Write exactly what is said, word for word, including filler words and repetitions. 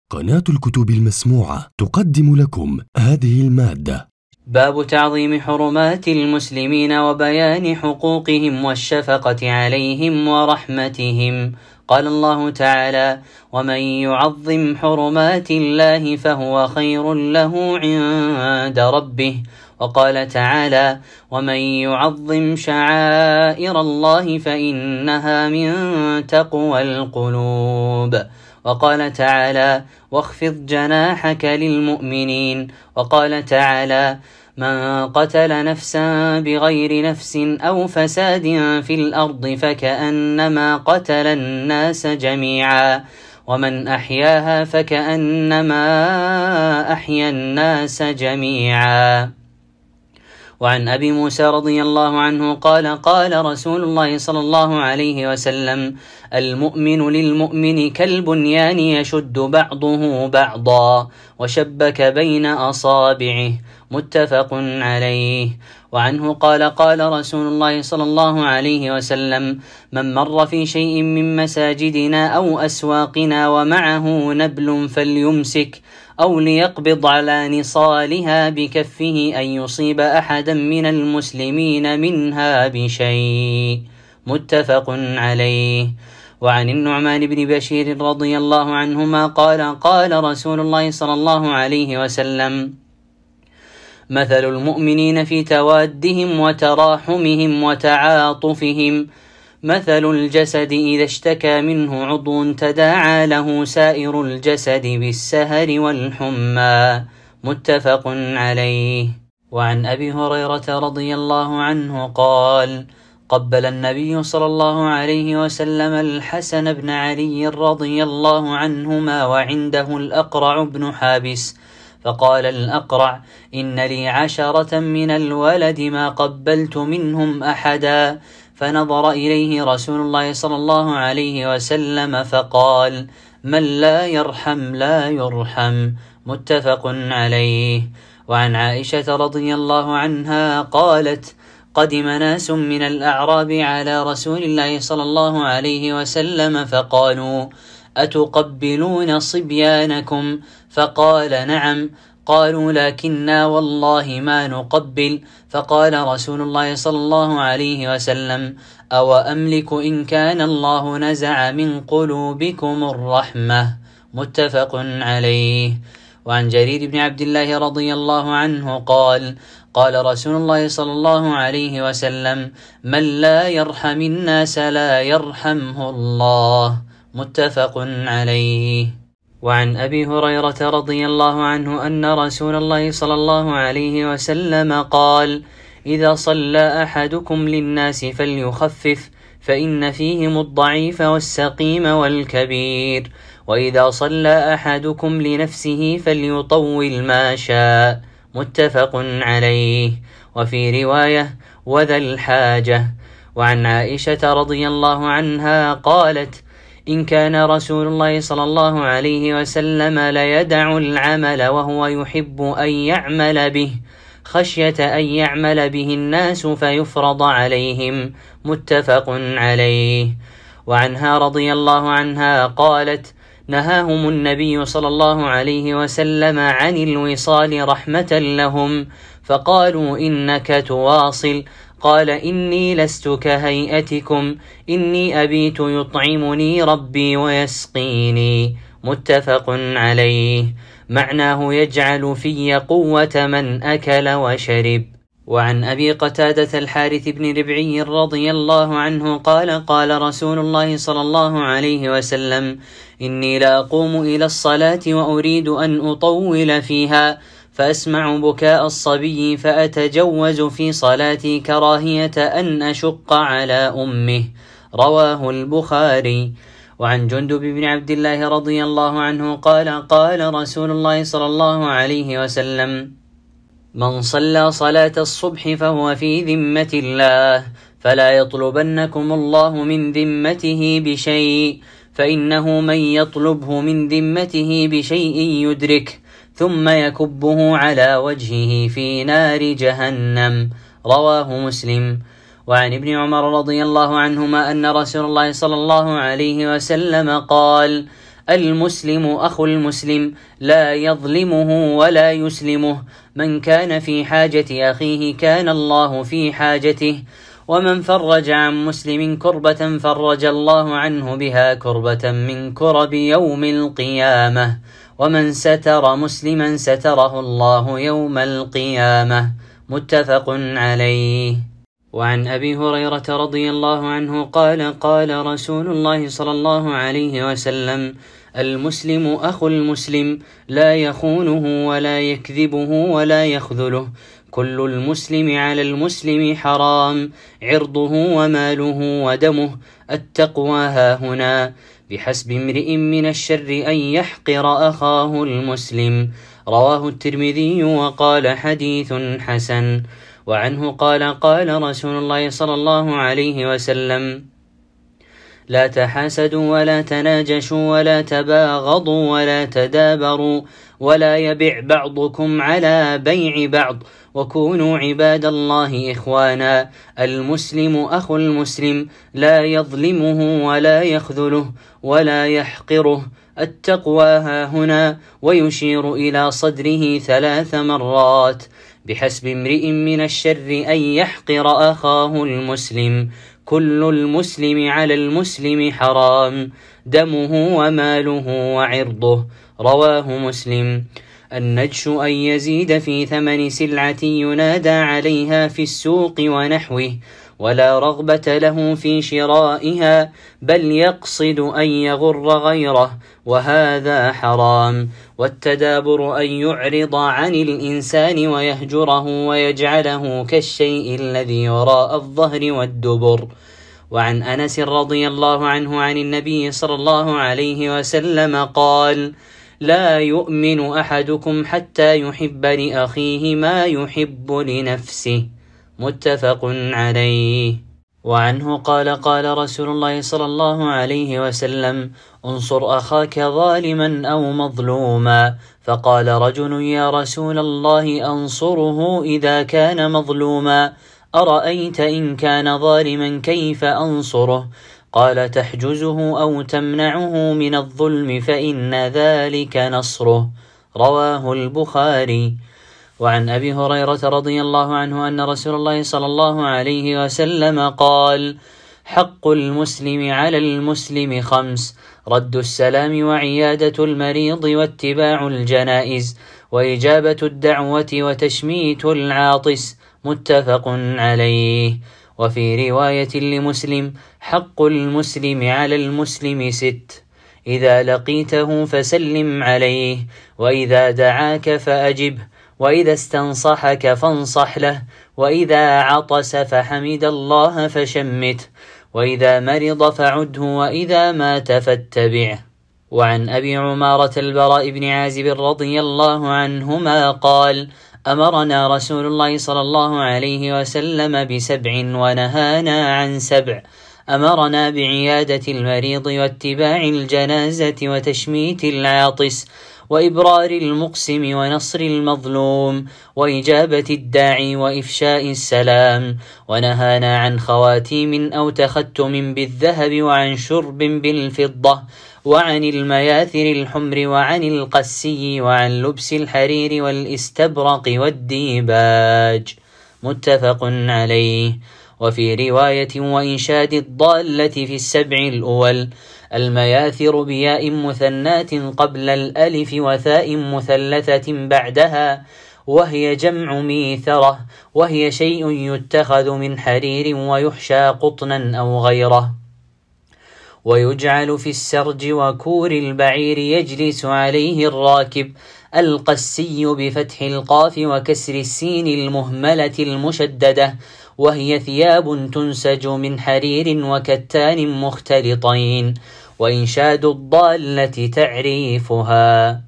قناة الكتب المسموعة تقدم لكم هذه المادة. باب تعظيم حرمات المسلمين وبيان حقوقهم والشفقة عليهم ورحمتهم. قال الله تعالى: ومن يعظم حرمات الله فهو خير له عند ربه. وقال تعالى: ومن يعظم شعائر الله فإنها من تقوى القلوب. وقال تعالى: واخفض جناحك للمؤمنين. وقال تعالى: من قتل نفسا بغير نفس أو فساد في الأرض فكأنما قتل الناس جميعا، ومن أحياها فكأنما أحيا الناس جميعا. وعن أبي موسى رضي الله عنه قال: قال رسول الله صلى الله عليه وسلم: المؤمن للمؤمن كالبنيان يشد بعضه بعضا وشبك بين أصابعه. متفق عليه. وعنه قال: قال رسول الله صلى الله عليه وسلم: من مر في شيء من مساجدنا أو أسواقنا ومعه نبل فليمسك أو ليقبض على نصالها بكفه أن يصيب أحدا من المسلمين منها بشيء. متفق عليه. وعن النعمان بن بشير رضي الله عنهما قال: قال رسول الله صلى الله عليه وسلم: مثل المؤمنين في توادهم وتراحمهم وتعاطفهم مثل الجسد إذا اشتكى منه عضو تداعى له سائر الجسد بالسهر والحمى. متفق عليه. وعن أبي هريرة رضي الله عنه قال: قبل النبي صلى الله عليه وسلم الحسن بن علي رضي الله عنهما وعنده الأقرع بن حابس، فقال الأقرع: إن لي عشرة من الولد ما قبلت منهم أحدا. فنظر إليه رسول الله صلى الله عليه وسلم فقال: من لا يرحم لا يرحم. متفق عليه. وعن عائشة رضي الله عنها قالت: قدم ناس من الأعراب على رسول الله صلى الله عليه وسلم فقالوا: أتقبلون صبيانكم؟ فقال: نعم. قالوا: لكننا والله ما نقبل. فقال رسول الله صلى الله عليه وسلم: أو أملك إن كان الله نزع من قلوبكم الرحمة. متفق عليه. وعن جرير بن عبد الله رضي الله عنه قال: قال رسول الله صلى الله عليه وسلم: من لا يرحم الناس لا يرحمه الله. متفق عليه. وعن أبي هريرة رضي الله عنه أن رسول الله صلى الله عليه وسلم قال: إذا صلى أحدكم للناس فليخفف، فإن فيهم الضعيف والسقيم والكبير، وإذا صلى أحدكم لنفسه فليطول ما شاء. متفق عليه. وفي رواية: وذا الحاجة. وعن عائشة رضي الله عنها قالت: إن كان رسول الله صلى الله عليه وسلم ليدع العمل وهو يحب أن يعمل به خشية أن يعمل به الناس فيفرض عليهم. متفق عليه. وعنها رضي الله عنها قالت: نهاهم النبي صلى الله عليه وسلم عن الوصال رحمة لهم، فقالوا: إنك تواصل. قال: إني لست كهيئتكم، إني أبيت يطعمني ربي ويسقيني. متفق عليه. معناه يجعل في قوة من أكل وشرب. وعن أبي قتادة الحارث بن ربعي رضي الله عنه قال: قال رسول الله صلى الله عليه وسلم: إني لا أقوم إلى الصلاة وأريد أن أطول فيها، فأسمع بكاء الصبي فأتجوز في صلاتي كراهية أن أشق على أمه. رواه البخاري. وعن جندب بن عبد الله رضي الله عنه قال: قال رسول الله صلى الله عليه وسلم: من صلى صلاة الصبح فهو في ذمة الله، فلا يطلبنكم الله من ذمته بشيء، فإنه من يطلبه من ذمته بشيء يدرك ثم يكبه على وجهه في نار جهنم. رواه مسلم. وعن ابن عمر رضي الله عنهما أن رسول الله صلى الله عليه وسلم قال: المسلم أخو المسلم لا يظلمه ولا يسلمه، من كان في حاجة أخيه كان الله في حاجته، ومن فرج عن مسلم كربة فرج الله عنه بها كربة من كرب يوم القيامة، ومن ستر مسلما ستره الله يوم القيامة. متفق عليه. وعن أبي هريرة رضي الله عنه قال قال رسول الله صلى الله عليه وسلم: المسلم أخو المسلم لا يخونه ولا يكذبه ولا يخذله، كل المسلم على المسلم حرام، عرضه وماله ودمه، التقوى هاهنا، بحسب امرئ من الشر أن يحقر أخاه المسلم. رواه الترمذي وقال حديث حسن. وعنه قال قال رسول الله صلى الله عليه وسلم: لا تحاسدوا ولا تناجشوا ولا تباغضوا ولا تدابروا، ولا يبع بعضكم على بيع بعض، وكونوا عباد الله إخوانا، المسلم أخو المسلم لا يظلمه ولا يخذله ولا يحقره، التقوى هاهنا، ويشير إلى صدره ثلاث مرات، بحسب امرئ من الشر أن يحقر أخاه المسلم، كل المسلم على المسلم حرام، دمه وماله وعرضه. رواه مسلم. النجش أن يزيد في ثمن سلعة ينادى عليها في السوق ونحوه، ولا رغبة له في شرائها، بل يقصد أن يغر غيره، وهذا حرام. والتدابر أن يعرض عن الإنسان ويهجره ويجعله كالشيء الذي وراء الظهر والدبر. وعن أنس رضي الله عنه عن النبي صلى الله عليه وسلم قال: لا يؤمن أحدكم حتى يحب لأخيه ما يحب لنفسه. متفق عليه. وعنه قال قال رسول الله صلى الله عليه وسلم: انصر أخاك ظالما أو مظلوما، فقال رجل: يا رسول الله أنصره إذا كان مظلوما، أرأيت إن كان ظالما كيف أنصره؟ قال: تحجزه أو تمنعه من الظلم فإن ذلك نصره. رواه البخاري. وعن أبي هريرة رضي الله عنه أن رسول الله صلى الله عليه وسلم قال: حق المسلم على المسلم خمس: رد السلام وعيادة المريض واتباع الجنائز وإجابة الدعوة وتشميت العاطس. متفق عليه. وفي رواية لمسلم: حق المسلم على المسلم ست: إذا لقيته فسلم عليه، وإذا دعاك فأجبه، وإذا استنصحك فانصح له، وإذا عطس فحمد الله فشمته، وإذا مرض فعده، وإذا مات فاتبعه. وعن أبي عمارة البراء بن عازب رضي الله عنهما قال: أمرنا رسول الله صلى الله عليه وسلم بسبع ونهانا عن سبع: أمرنا بعيادة المريض واتباع الجنازة وتشميت العاطس وإبرار المقسم ونصر المظلوم وإجابة الداعي وإفشاء السلام، ونهانا عن خواتيم أو تختم بالذهب وعن شرب بالفضة وعن المياثر الحمر وعن القسي وعن لبس الحرير والاستبرق والديباج. متفق عليه. وفي رواية: وإنشاد الضالة في السبع الأول: المياثر بياء مثنات قبل الألف وثاء مثلثة بعدها، وهي جمع ميثرة، وهي شيء يتخذ من حرير ويحشى قطنا أو غيره، ويجعل في السرج وكور البعير يجلس عليه الراكب. القسي بفتح القاف وكسر السين المهملة المشددة، وهي ثياب تنسج من حرير وكتان مختلطين. وإنشاد الضالة تعريفها: